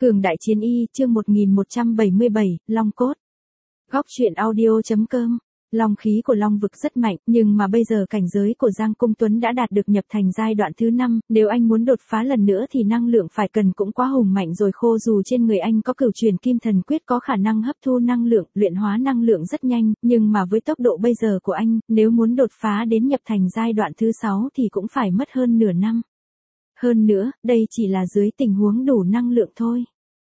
Cường đại chiến y, chương 1177, Long cốt. Góc truyện audio.com. Long khí của Long vực rất mạnh, nhưng mà bây giờ cảnh giới của Giang Cung Tuấn đã đạt được nhập thành giai đoạn thứ 5, nếu anh muốn đột phá lần nữa thì năng lượng phải cần cũng quá hùng mạnh rồi. Khô dù trên người anh có cửu truyền kim thần quyết có khả năng hấp thu năng lượng, luyện hóa năng lượng rất nhanh, nhưng mà với tốc độ bây giờ của anh, nếu muốn đột phá đến nhập thành giai đoạn thứ 6 thì cũng phải mất hơn nửa năm. Hơn nữa, đây chỉ là dưới tình huống đủ năng lượng thôi.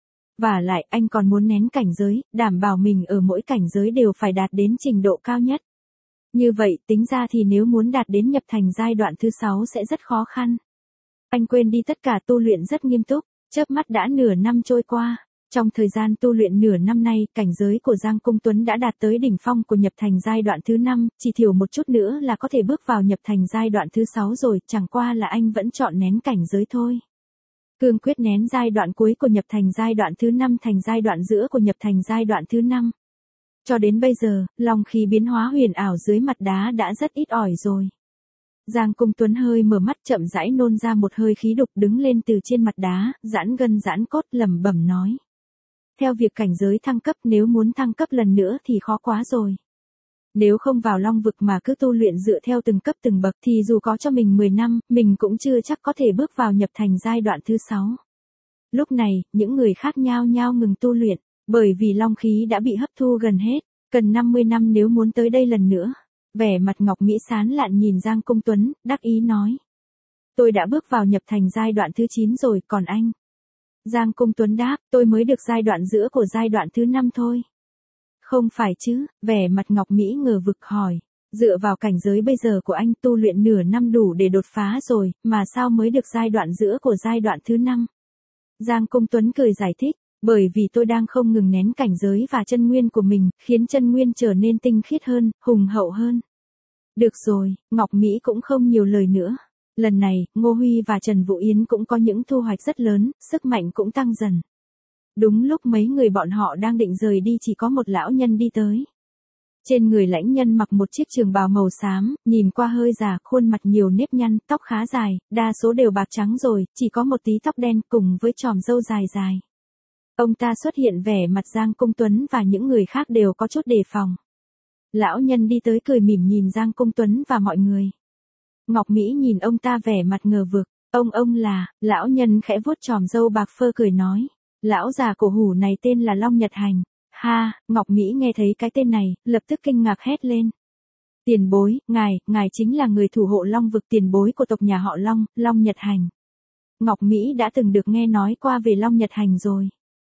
Và lại anh còn muốn nén cảnh giới, đảm bảo mình ở mỗi cảnh giới đều phải đạt đến trình độ cao nhất. Như vậy tính ra thì nếu muốn đạt đến nhập thành giai đoạn thứ 6 sẽ rất khó khăn. Anh quên đi tất cả, tu luyện rất nghiêm túc, chớp mắt đã nửa năm trôi qua. Trong thời gian tu luyện nửa năm nay, cảnh giới của Giang Cung Tuấn đã đạt tới đỉnh phong của nhập thành giai đoạn thứ 5, chỉ thiểu một chút nữa là có thể bước vào nhập thành giai đoạn thứ 6 rồi, chẳng qua là anh vẫn chọn nén cảnh giới thôi. Cương quyết nén giai đoạn cuối của nhập thành giai đoạn thứ 5 thành giai đoạn giữa của nhập thành giai đoạn thứ 5. Cho đến bây giờ, long khí biến hóa huyền ảo dưới mặt đá đã rất ít ỏi rồi. Giang Cung Tuấn hơi mở mắt, chậm rãi nôn ra một hơi khí đục, đứng lên từ trên mặt đá, giãn gân giãn cốt, lẩm bẩm nói. Theo việc cảnh giới thăng cấp, nếu muốn thăng cấp lần nữa thì khó quá rồi. Nếu không vào long vực mà cứ tu luyện dựa theo từng cấp từng bậc thì dù có cho mình 10 năm, mình cũng chưa chắc có thể bước vào nhập thành giai đoạn thứ 6. Lúc này, những người khác nhao nhao ngừng tu luyện, bởi vì long khí đã bị hấp thu gần hết, cần 50 năm nếu muốn tới đây lần nữa. Vẻ mặt Ngọc Mỹ sán lạn nhìn Giang Cung Tuấn, đắc ý nói. Tôi đã bước vào nhập thành giai đoạn thứ 9 rồi, còn anh? Giang Cung Tuấn đáp, tôi mới được giai đoạn giữa của giai đoạn thứ 5 thôi. Không phải chứ, vẻ mặt Ngọc Mỹ ngờ vực hỏi. Dựa vào cảnh giới bây giờ của anh, tu luyện nửa năm đủ để đột phá rồi, mà sao mới được giai đoạn giữa của giai đoạn thứ 5? Giang Cung Tuấn cười giải thích, bởi vì tôi đang không ngừng nén cảnh giới và chân nguyên của mình, khiến chân nguyên trở nên tinh khiết hơn, hùng hậu hơn. Được rồi, Ngọc Mỹ cũng không nhiều lời nữa. Lần này, Ngô Huy và Trần Vũ Yến cũng có những thu hoạch rất lớn, sức mạnh cũng tăng dần. Đúng lúc mấy người bọn họ đang định rời đi chỉ có một lão nhân đi tới. Trên người lãnh nhân mặc một chiếc trường bào màu xám, nhìn qua hơi già, khuôn mặt nhiều nếp nhăn, tóc khá dài, đa số đều bạc trắng rồi, chỉ có một tí tóc đen cùng với chòm râu dài dài. Ông ta xuất hiện vẻ mặt Giang Cung Tuấn và những người khác đều có chút đề phòng. Lão nhân đi tới cười mỉm nhìn Giang Cung Tuấn và mọi người. Ngọc Mỹ nhìn ông ta vẻ mặt ngờ vực, ông là, lão nhân khẽ vuốt chòm râu bạc phơ cười nói. Lão già cổ hủ này tên là Long Nhật Hành. Ha, Ngọc Mỹ nghe thấy cái tên này, lập tức kinh ngạc hét lên. Tiền bối, ngài chính là người thủ hộ Long vực, tiền bối của tộc nhà họ Long, Long Nhật Hành. Ngọc Mỹ đã từng được nghe nói qua về Long Nhật Hành rồi.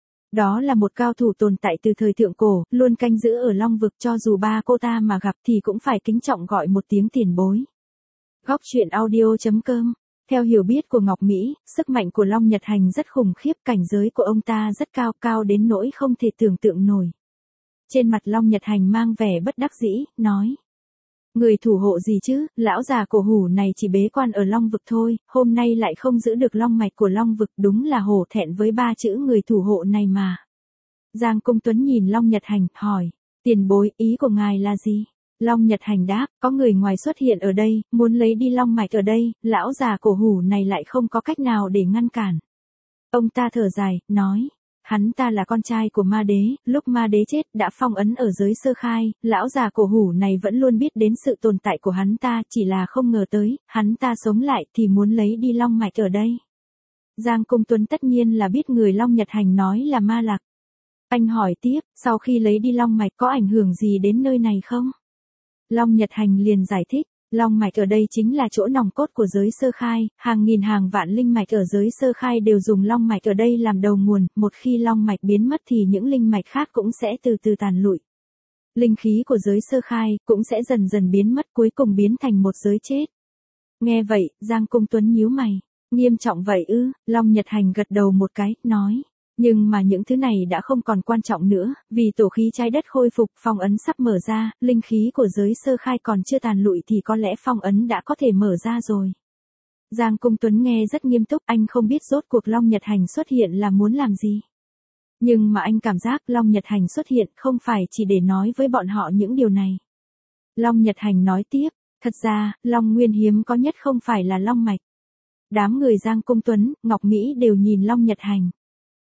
Đó là một cao thủ tồn tại từ thời thượng cổ, luôn canh giữ ở Long vực, cho dù ba cô ta mà gặp thì cũng phải kính trọng gọi một tiếng tiền bối. Góc truyện audio.com. Theo hiểu biết của Ngọc Mỹ, sức mạnh của Long Nhật Hành rất khủng khiếp, cảnh giới của ông ta rất cao, cao đến nỗi không thể tưởng tượng nổi. Trên mặt Long Nhật Hành mang vẻ bất đắc dĩ, nói. Người thủ hộ gì chứ, lão già cổ hủ này chỉ bế quan ở Long vực thôi, hôm nay lại không giữ được long mạch của Long vực, đúng là hổ thẹn với ba chữ người thủ hộ này mà. Giang Cung Tuấn nhìn Long Nhật Hành, hỏi, tiền bối, ý của ngài là gì? Long Nhật Hành đáp, có người ngoài xuất hiện ở đây, muốn lấy đi long mạch ở đây, lão già cổ hủ này lại không có cách nào để ngăn cản. Ông ta thở dài, nói, hắn ta là con trai của ma đế, lúc ma đế chết đã phong ấn ở giới sơ khai, lão già cổ hủ này vẫn luôn biết đến sự tồn tại của hắn ta, chỉ là không ngờ tới, hắn ta sống lại thì muốn lấy đi long mạch ở đây. Giang Cung Tuấn tất nhiên là biết người Long Nhật Hành nói là Ma Lạc. Anh hỏi tiếp, sau khi lấy đi long mạch có ảnh hưởng gì đến nơi này không? Long Nhật Hành liền giải thích, long mạch ở đây chính là chỗ nòng cốt của giới sơ khai, hàng nghìn hàng vạn linh mạch ở giới sơ khai đều dùng long mạch ở đây làm đầu nguồn, một khi long mạch biến mất thì những linh mạch khác cũng sẽ từ từ tàn lụi. Linh khí của giới sơ khai cũng sẽ dần dần biến mất, cuối cùng biến thành một giới chết. Nghe vậy, Giang Cung Tuấn nhíu mày, nghiêm trọng vậy ư? Long Nhật Hành gật đầu một cái, nói. Nhưng mà những thứ này đã không còn quan trọng nữa, vì tổ khí trái đất khôi phục, phong ấn sắp mở ra, linh khí của giới sơ khai còn chưa tàn lụi thì có lẽ phong ấn đã có thể mở ra rồi. Giang Cung Tuấn nghe rất nghiêm túc, anh không biết rốt cuộc Long Nhật Hành xuất hiện là muốn làm gì. Nhưng mà anh cảm giác Long Nhật Hành xuất hiện không phải chỉ để nói với bọn họ những điều này. Long Nhật Hành nói tiếp, thật ra, Long Nguyên hiếm có nhất không phải là Long mạch. Đám người Giang Cung Tuấn, Ngọc Mỹ đều nhìn Long Nhật Hành.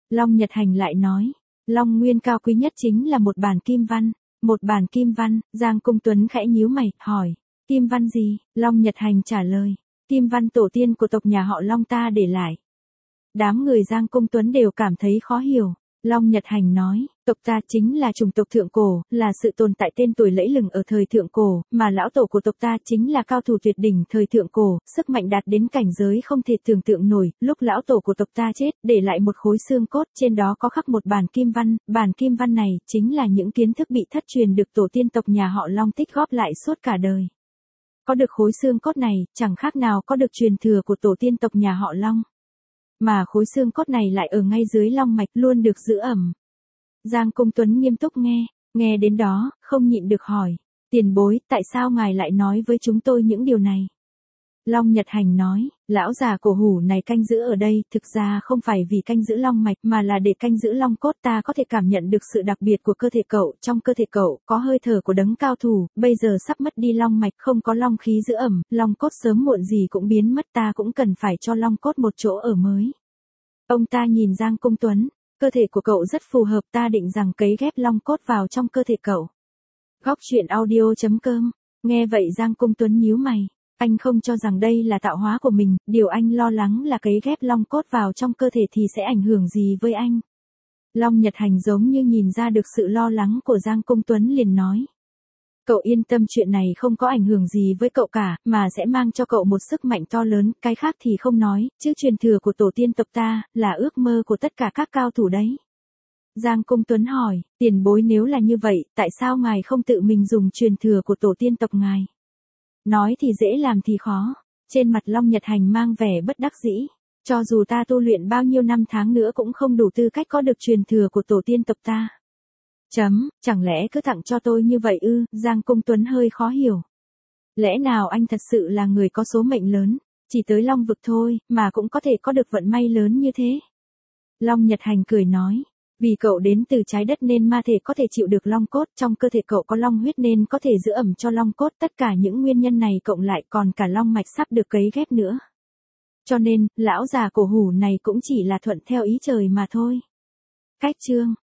Long Nhật Hành lại nói, Long Nguyên cao quý nhất chính là một bản kim văn. Một bản kim văn, Giang Cung Tuấn khẽ nhíu mày, hỏi, kim văn gì? Long Nhật Hành trả lời, kim văn tổ tiên của tộc nhà họ Long ta để lại. Đám người Giang Cung Tuấn đều cảm thấy khó hiểu. Long Nhật Hành nói, tộc ta chính là chủng tộc thượng cổ, là sự tồn tại tên tuổi lẫy lừng ở thời thượng cổ, mà lão tổ của tộc ta chính là cao thủ tuyệt đỉnh thời thượng cổ, sức mạnh đạt đến cảnh giới không thể tưởng tượng nổi. Lúc lão tổ của tộc ta chết, để lại một khối xương cốt, trên đó có khắc một bản kim văn này chính là những kiến thức bị thất truyền được tổ tiên tộc nhà họ Long tích góp lại suốt cả đời. Có được khối xương cốt này, chẳng khác nào có được truyền thừa của tổ tiên tộc nhà họ Long. Mà khối xương cốt này lại ở ngay dưới long mạch, luôn được giữ ẩm. Giang Cung Tuấn nghiêm túc nghe đến đó, không nhịn được hỏi, tiền bối, tại sao ngài lại nói với chúng tôi những điều này? Long Nhật Hành nói, lão già cổ hủ này canh giữ ở đây, thực ra không phải vì canh giữ long mạch mà là để canh giữ long cốt. Ta có thể cảm nhận được sự đặc biệt của cơ thể cậu, trong cơ thể cậu có hơi thở của đấng cao thủ, bây giờ sắp mất đi long mạch, không có long khí giữ ẩm, long cốt sớm muộn gì cũng biến mất, ta cũng cần phải cho long cốt một chỗ ở mới. Ông ta nhìn Giang Cung Tuấn, cơ thể của cậu rất phù hợp, ta định rằng cấy ghép long cốt vào trong cơ thể cậu. Góc truyện audio.com. Nghe vậy Giang Cung Tuấn nhíu mày. Anh không cho rằng đây là tạo hóa của mình, điều anh lo lắng là cấy ghép long cốt vào trong cơ thể thì sẽ ảnh hưởng gì với anh. Long Nhật Hành giống như nhìn ra được sự lo lắng của Giang Cung Tuấn liền nói. Cậu yên tâm, chuyện này không có ảnh hưởng gì với cậu cả, mà sẽ mang cho cậu một sức mạnh to lớn, cái khác thì không nói, chứ truyền thừa của tổ tiên tộc ta, là ước mơ của tất cả các cao thủ đấy. Giang Cung Tuấn hỏi, tiền bối, nếu là như vậy, tại sao ngài không tự mình dùng truyền thừa của tổ tiên tộc ngài? Nói thì dễ làm thì khó. Trên mặt Long Nhật Hành mang vẻ bất đắc dĩ. Cho dù ta tu luyện bao nhiêu năm tháng nữa cũng không đủ tư cách có được truyền thừa của tổ tiên tộc ta. Chẳng lẽ cứ tặng cho tôi như vậy ư? Giang Cung Tuấn hơi khó hiểu. Lẽ nào anh thật sự là người có số mệnh lớn, chỉ tới Long vực thôi, mà cũng có thể có được vận may lớn như thế? Long Nhật Hành cười nói. Vì cậu đến từ trái đất nên ma thể có thể chịu được long cốt, trong cơ thể cậu có long huyết nên có thể giữ ẩm cho long cốt, tất cả những nguyên nhân này cộng lại còn cả long mạch sắp được cấy ghép nữa. Cho nên, lão già cổ hủ này cũng chỉ là thuận theo ý trời mà thôi. Cách chương